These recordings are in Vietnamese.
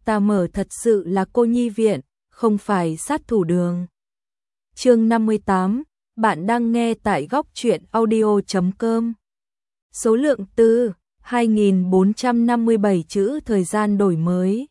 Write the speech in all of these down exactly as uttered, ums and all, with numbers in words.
ta mở thật sự là cô nhi viện, không phải sát thủ đường. Chương năm mươi tám, bạn đang nghe tại góc truyện audio chấm com. Số lượng từ hai nghìn bốn trăm năm mươi bảy chữ, thời gian đổi mới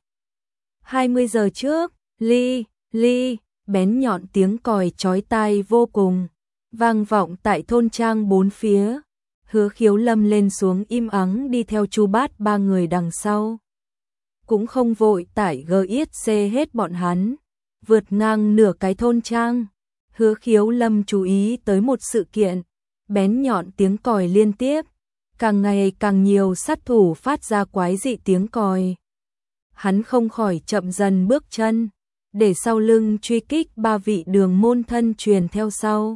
hai mươi giờ trước. Ly, ly, bén nhọn tiếng còi chói tai vô cùng, vang vọng tại thôn trang bốn phía. Hứa Khiếu Lâm lên xuống im ắng đi theo Chu Bát ba người đằng sau. Cũng không vội tải gờ yết xê hết bọn hắn, vượt ngang nửa cái thôn trang. Hứa Khiếu Lâm chú ý tới một sự kiện, bén nhọn tiếng còi liên tiếp, càng ngày càng nhiều sát thủ phát ra quái dị tiếng còi. Hắn không khỏi chậm dần bước chân, để sau lưng truy kích ba vị đường môn thân truyền theo sau.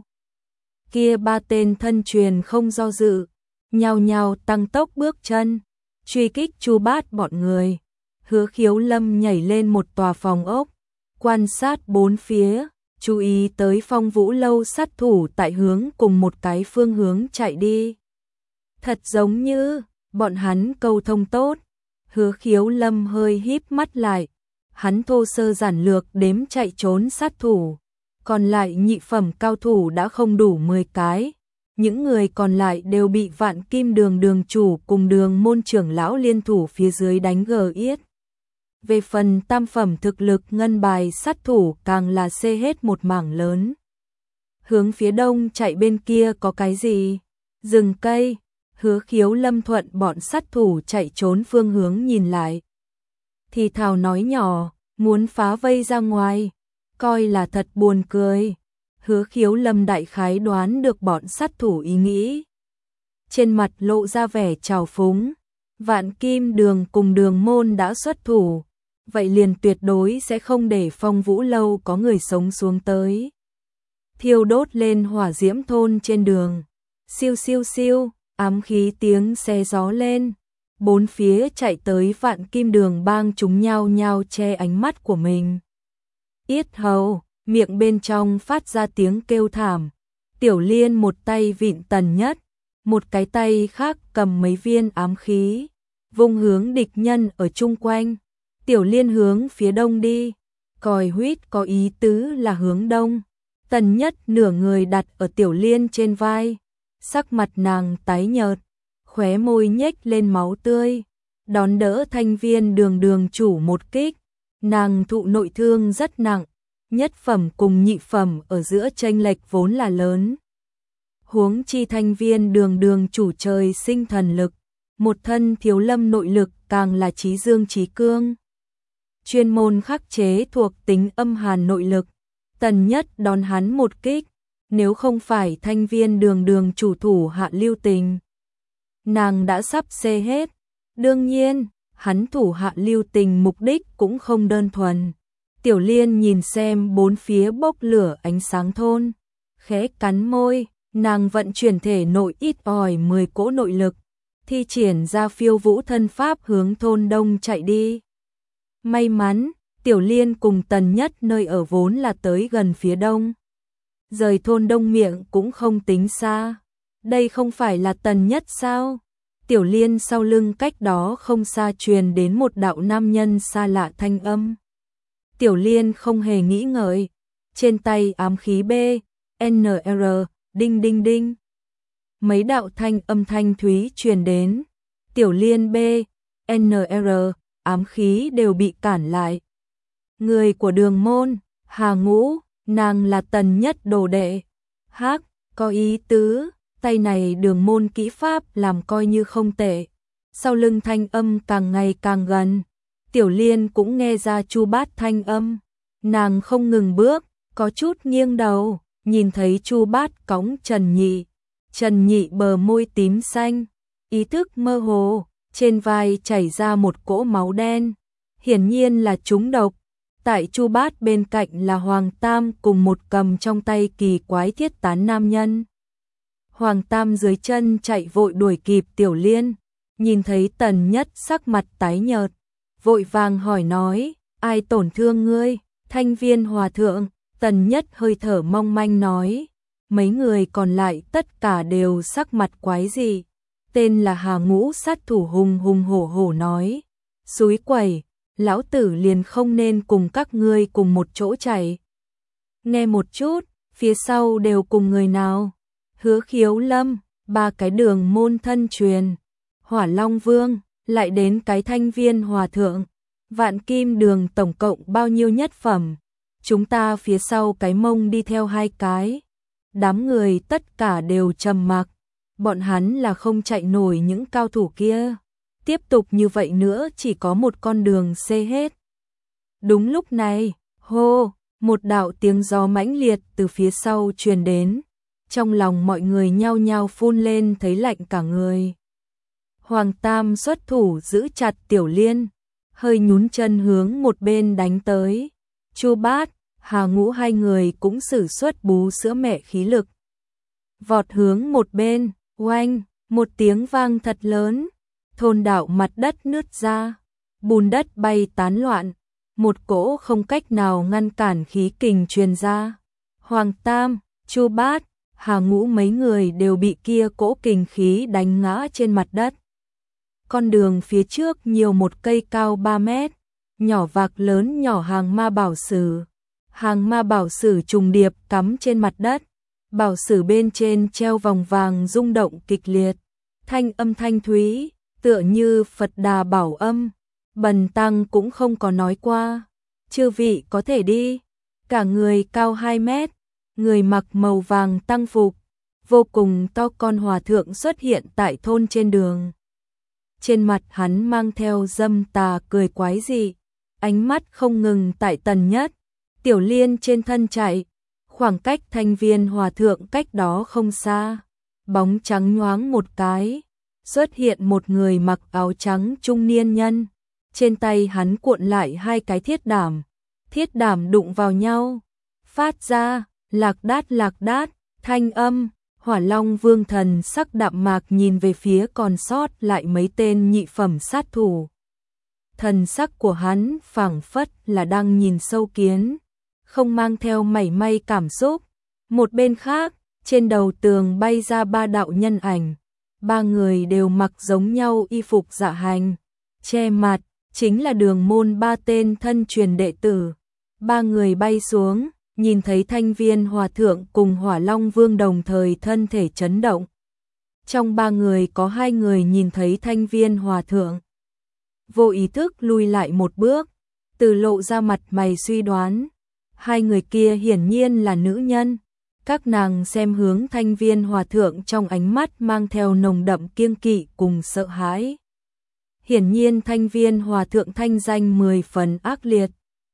Kia ba tên thân truyền không do dự, nhao nhao tăng tốc bước chân, truy kích Chu Bát bọn người. Hứa Khiếu Lâm nhảy lên một tòa phòng ốc, quan sát bốn phía, chú ý tới Phong Vũ lâu sát thủ tại hướng cùng một cái phương hướng chạy đi. Thật giống như bọn hắn câu thông tốt. Hứa Khiếu Lâm hơi híp mắt lại, hắn thô sơ giản lược đếm chạy trốn sát thủ, còn lại nhị phẩm cao thủ đã không đủ mười cái. Những người còn lại đều bị Vạn Kim Đường đường chủ cùng Đường môn trưởng lão liên thủ phía dưới đánh gờ yết. Về phần tam phẩm thực lực ngân bài sát thủ càng là xê hết một mảng lớn. Hướng phía đông chạy bên kia có cái gì? Rừng cây. Hứa Khiếu Lâm thuận bọn sát thủ chạy trốn phương hướng nhìn lại, thì thào nói nhỏ, muốn phá vây ra ngoài, coi là thật buồn cười. Hứa Khiếu Lâm đại khái đoán được bọn sát thủ ý nghĩ, trên mặt lộ ra vẻ trào phúng. Vạn Kim Đường cùng Đường môn đã xuất thủ, vậy liền tuyệt đối sẽ không để Phong Vũ lâu có người sống xuống tới. Thiêu đốt lên hỏa diễm thôn trên đường, siêu siêu siêu, ám khí tiếng xe gió lên, bốn phía chạy tới Vạn Kim Đường bang chúng nhao nhao che ánh mắt của mình. Yết hầu, miệng bên trong phát ra tiếng kêu thảm. Tiểu Liên một tay vịn Tần Nhất, một cái tay khác cầm mấy viên ám khí, vung hướng địch nhân ở chung quanh. Tiểu Liên hướng phía đông đi, còi huýt có ý tứ là hướng đông. Tần Nhất nửa người đặt ở Tiểu Liên trên vai, sắc mặt nàng tái nhợt, khóe môi nhếch lên máu tươi, đón đỡ Thanh Viên Đường đường chủ một kích. Nàng thụ nội thương rất nặng, nhất phẩm cùng nhị phẩm ở giữa chênh lệch vốn là lớn. Huống chi Thanh Viên Đường đường chủ trời sinh thần lực, một thân thiếu lâm nội lực càng là trí dương trí cương, chuyên môn khắc chế thuộc tính âm hàn nội lực. Tần Nhất đón hắn một kích, nếu không phải Thanh Viên Đường đường chủ thủ hạ lưu tình, nàng đã sắp xê hết. Đương nhiên, hắn thủ hạ lưu tình mục đích cũng không đơn thuần. Tiểu Liên nhìn xem bốn phía bốc lửa ánh sáng thôn, khẽ cắn môi, nàng vận chuyển thể nội ít ỏi mười cỗ nội lực, thi triển ra phiêu vũ thân pháp hướng thôn đông chạy đi. May mắn, Tiểu Liên cùng Tần Nhất nơi ở vốn là tới gần phía đông, rời thôn đông miệng cũng không tính xa. Đây không phải là Tần Nhất sao? Tiểu Liên sau lưng cách đó không xa truyền đến một đạo nam nhân xa lạ thanh âm. Tiểu Liên không hề nghĩ ngợi, trên tay ám khí B, N R, đinh đinh đinh. Mấy đạo thanh âm thanh thúy truyền đến. Tiểu Liên B, N R, ám khí đều bị cản lại. Người của Đường môn, Hà Ngũ, nàng là Tần Nhất đồ đệ. Hắc, có ý tứ, tay này Đường môn kỹ pháp làm coi như không tệ. Sau lưng thanh âm càng ngày càng gần, Tiểu Liên cũng nghe ra Chu Bát thanh âm. Nàng không ngừng bước, có chút nghiêng đầu, nhìn thấy Chu Bát cõng Trần Nhị. Trần Nhị bờ môi tím xanh, ý thức mơ hồ, trên vai chảy ra một cỗ máu đen, hiển nhiên là trúng độc. Tại Chu Bát bên cạnh là Hoàng Tam cùng một cầm trong tay kỳ quái thiết tán nam nhân. Hoàng Tam dưới chân chạy vội đuổi kịp Tiểu Liên, nhìn thấy Tần Nhất sắc mặt tái nhợt, vội vàng hỏi nói, ai tổn thương ngươi? Thanh Viên hòa thượng. Tần Nhất hơi thở mong manh nói, mấy người còn lại tất cả đều sắc mặt quái dị. Tên là Hà Ngũ sát thủ hùng hùng hổ hổ nói, xúi quẩy, lão tử liền không nên cùng các ngươi cùng một chỗ chạy. Nghe một chút, phía sau đều cùng người nào? Hứa Khiếu Lâm, ba cái đường môn thân truyền, Hỏa Long Vương, lại đến cái Thanh Viên Hòa Thượng, Vạn Kim Đường tổng cộng bao nhiêu nhất phẩm, chúng ta phía sau cái mông đi theo hai cái. Đám người tất cả đều trầm mặc, bọn hắn là không chạy nổi những cao thủ kia. Tiếp tục như vậy nữa chỉ có một con đường xê hết. Đúng lúc này, hô, một đạo tiếng gió mãnh liệt từ phía sau truyền đến. Trong lòng mọi người nhao nhao phun lên thấy lạnh cả người. Hoàng Tam xuất thủ giữ chặt Tiểu Liên, hơi nhún chân hướng một bên đánh tới. Chu Bát, Hà Ngũ hai người cũng sử xuất bú sữa mẹ khí lực. Vọt hướng một bên, oanh, một tiếng vang thật lớn. Thôn đạo mặt đất nứt ra, bùn đất bay tán loạn, một cỗ không cách nào ngăn cản khí kình truyền ra. Hoàng Tam, Chu Bát, Hà Ngũ mấy người đều bị kia cỗ kình khí đánh ngã trên mặt đất. Con đường phía trước nhiều một cây cao ba mét, nhỏ vạc lớn nhỏ hàng ma bảo sử. Hàng ma bảo sử trùng điệp cắm trên mặt đất, bảo sử bên trên treo vòng vàng rung động kịch liệt, thanh âm thanh thúy, tựa như Phật Đà bảo âm. Bần tăng cũng không có nói qua, chư vị có thể đi. Cả người cao hai mét, người mặc màu vàng tăng phục, vô cùng to con hòa thượng xuất hiện tại thôn trên đường. Trên mặt hắn mang theo dâm tà cười quái dị, ánh mắt không ngừng tại Tần Nhất, Tiểu Liên trên thân chạy. Khoảng cách Thanh Viên Hòa Thượng cách đó không xa, bóng trắng nhoáng một cái, xuất hiện một người mặc áo trắng trung niên nhân. Trên tay hắn cuộn lại hai cái thiết đảm, thiết đảm đụng vào nhau, phát ra lạc đát lạc đát thanh âm. Hỏa Long Vương thần sắc đạm mạc nhìn về phía còn sót lại mấy tên nhị phẩm sát thủ. Thần sắc của hắn phảng phất là đang nhìn sâu kiến, không mang theo mảy may cảm xúc. Một bên khác, trên đầu tường bay ra ba đạo nhân ảnh, ba người đều mặc giống nhau y phục dạ hành, che mặt, chính là đường môn ba tên thân truyền đệ tử. Ba người bay xuống, nhìn thấy Thanh Viên Hòa Thượng cùng Hỏa Long Vương đồng thời thân thể chấn động. Trong ba người có hai người nhìn thấy Thanh Viên Hòa Thượng, vô ý thức lui lại một bước, từ lộ ra mặt mày suy đoán. Hai người kia hiển nhiên là nữ nhân. Các nàng xem hướng Thanh Viên Hòa Thượng trong ánh mắt mang theo nồng đậm kiêng kỵ cùng sợ hãi. Hiển nhiên Thanh Viên Hòa Thượng thanh danh mười phần ác liệt.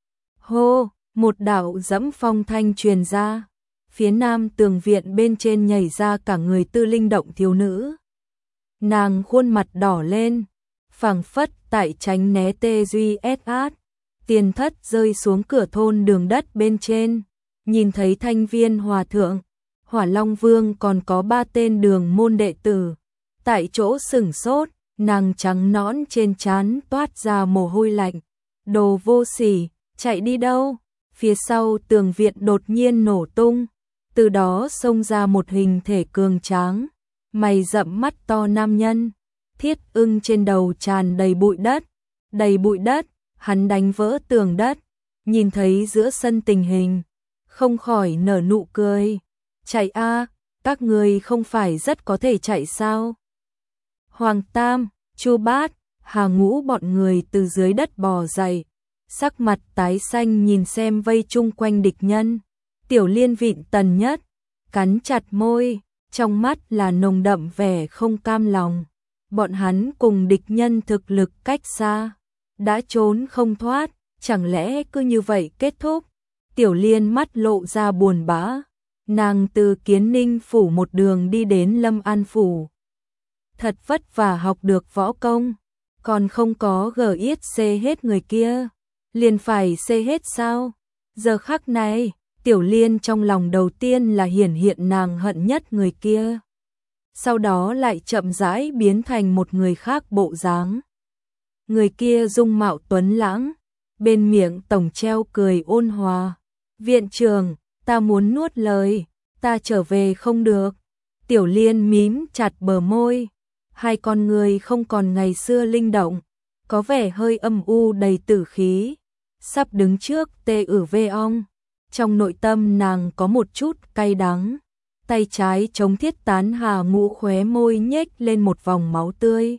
Hô, một đạo dẫm phong thanh truyền ra. Phía nam tường viện bên trên nhảy ra cả người tư linh động thiếu nữ. Nàng khuôn mặt đỏ lên, phảng phất tại tránh né tê duy ét át. Tiền thất rơi xuống cửa thôn đường đất bên trên, nhìn thấy Thanh Viên Hòa Thượng, Hỏa Long Vương còn có ba tên đường môn đệ tử. Tại chỗ sửng sốt, nàng trắng nõn trên trán toát ra mồ hôi lạnh. Đồ vô sỉ, chạy đi đâu? Phía sau tường viện đột nhiên nổ tung, từ đó xông ra một hình thể cường tráng, mày rậm mắt to nam nhân. Thiết ưng trên đầu tràn đầy bụi đất, đầy bụi đất. Hắn đánh vỡ tường đất, nhìn thấy giữa sân tình hình, không khỏi nở nụ cười. Chạy a, các người không phải rất có thể chạy sao? Hoàng Tam, Chu Bát, Hà Ngũ bọn người từ dưới đất bò dậy, sắc mặt tái xanh nhìn xem vây chung quanh địch nhân. Tiểu Liên vịn Tần Nhất, cắn chặt môi, trong mắt là nồng đậm vẻ không cam lòng. Bọn hắn cùng địch nhân thực lực cách xa, đã trốn không thoát, chẳng lẽ cứ như vậy kết thúc? Tiểu Liên mắt lộ ra buồn bã, nàng từ Kiến Ninh phủ một đường đi đến Lâm An phủ. Thật vất vả học được võ công, còn không có gờ yết xê hết người kia, liền phải xê hết sao? Giờ khắc này, Tiểu Liên trong lòng đầu tiên là hiển hiện nàng hận nhất người kia, sau đó lại chậm rãi biến thành một người khác bộ dáng. Người kia dung mạo tuấn lãng, bên miệng tổng treo cười ôn hòa. Viện trưởng, ta muốn nuốt lời, ta trở về không được. Tiểu Liên mím chặt bờ môi, hai con người không còn ngày xưa linh động, có vẻ hơi âm u đầy tử khí, sắp đứng trước tê ử vê ong. Trong nội tâm nàng có một chút cay đắng, tay trái chống thiết tán hà ngũ khóe môi nhếch lên một vòng máu tươi.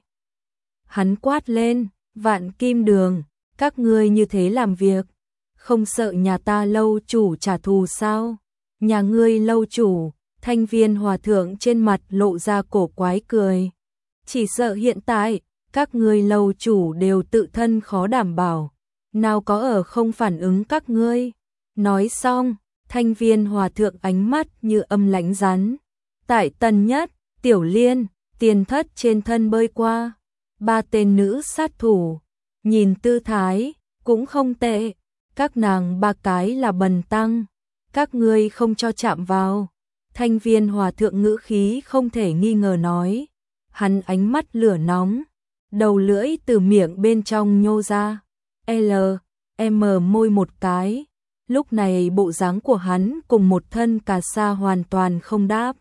Hắn quát lên, Vạn Kim Đường, các ngươi như thế làm việc, không sợ nhà ta lâu chủ trả thù sao? Nhà ngươi lâu chủ, Thanh Viên hòa thượng trên mặt lộ ra cổ quái cười. Chỉ sợ hiện tại, các ngươi lâu chủ đều tự thân khó đảm bảo, nào có ở không phản ứng các ngươi. Nói xong, Thanh Viên hòa thượng ánh mắt như âm lãnh rắn. Tại Tần Nhất, Tiểu Liên, Tiền Thất trên thân bơi qua, ba tên nữ sát thủ, nhìn tư thái, cũng không tệ, các nàng ba cái là bần tăng, các ngươi không cho chạm vào. Thanh Viên hòa thượng ngữ khí không thể nghi ngờ nói, hắn ánh mắt lửa nóng, đầu lưỡi từ miệng bên trong nhô ra, L, M môi một cái, lúc này bộ dáng của hắn cùng một thân cà sa hoàn toàn không đáp.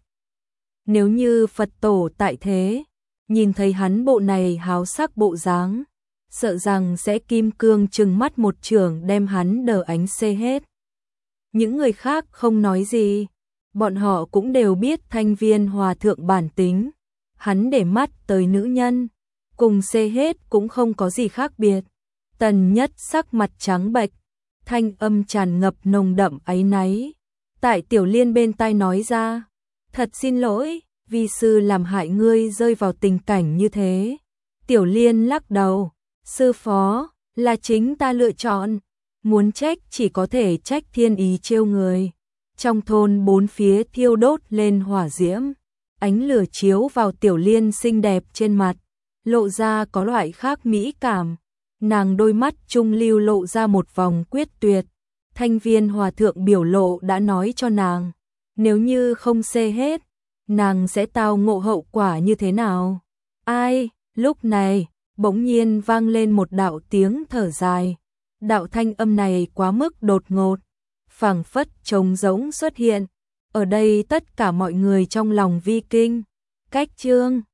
Nếu như Phật tổ tại thế, nhìn thấy hắn bộ này háo sắc bộ dáng, sợ rằng sẽ kim cương trừng mắt một chưởng đem hắn đờ ánh xê hết. Những người khác không nói gì, bọn họ cũng đều biết Thanh Viên hòa thượng bản tính, hắn để mắt tới nữ nhân, cùng xê hết cũng không có gì khác biệt. Tần Nhất sắc mặt trắng bệch, thanh âm tràn ngập nồng đậm áy náy. Tại Tiểu Liên bên tai nói ra, thật xin lỗi, vi sư làm hại ngươi rơi vào tình cảnh như thế. Tiểu Liên lắc đầu, sư phó, là chính ta lựa chọn, muốn trách chỉ có thể trách thiên ý trêu người. Trong thôn bốn phía thiêu đốt lên hỏa diễm, ánh lửa chiếu vào Tiểu Liên xinh đẹp trên mặt, lộ ra có loại khác mỹ cảm. Nàng đôi mắt trung lưu lộ ra một vòng quyết tuyệt. Thanh Viên hòa thượng biểu lộ đã nói cho nàng, nếu như không xê hết, nàng sẽ tao ngộ hậu quả như thế nào. Ai? Lúc này, bỗng nhiên vang lên một đạo tiếng thở dài. Đạo thanh âm này quá mức đột ngột, phảng phất trống rỗng xuất hiện. Ở đây tất cả mọi người trong lòng vi kinh. Cách chương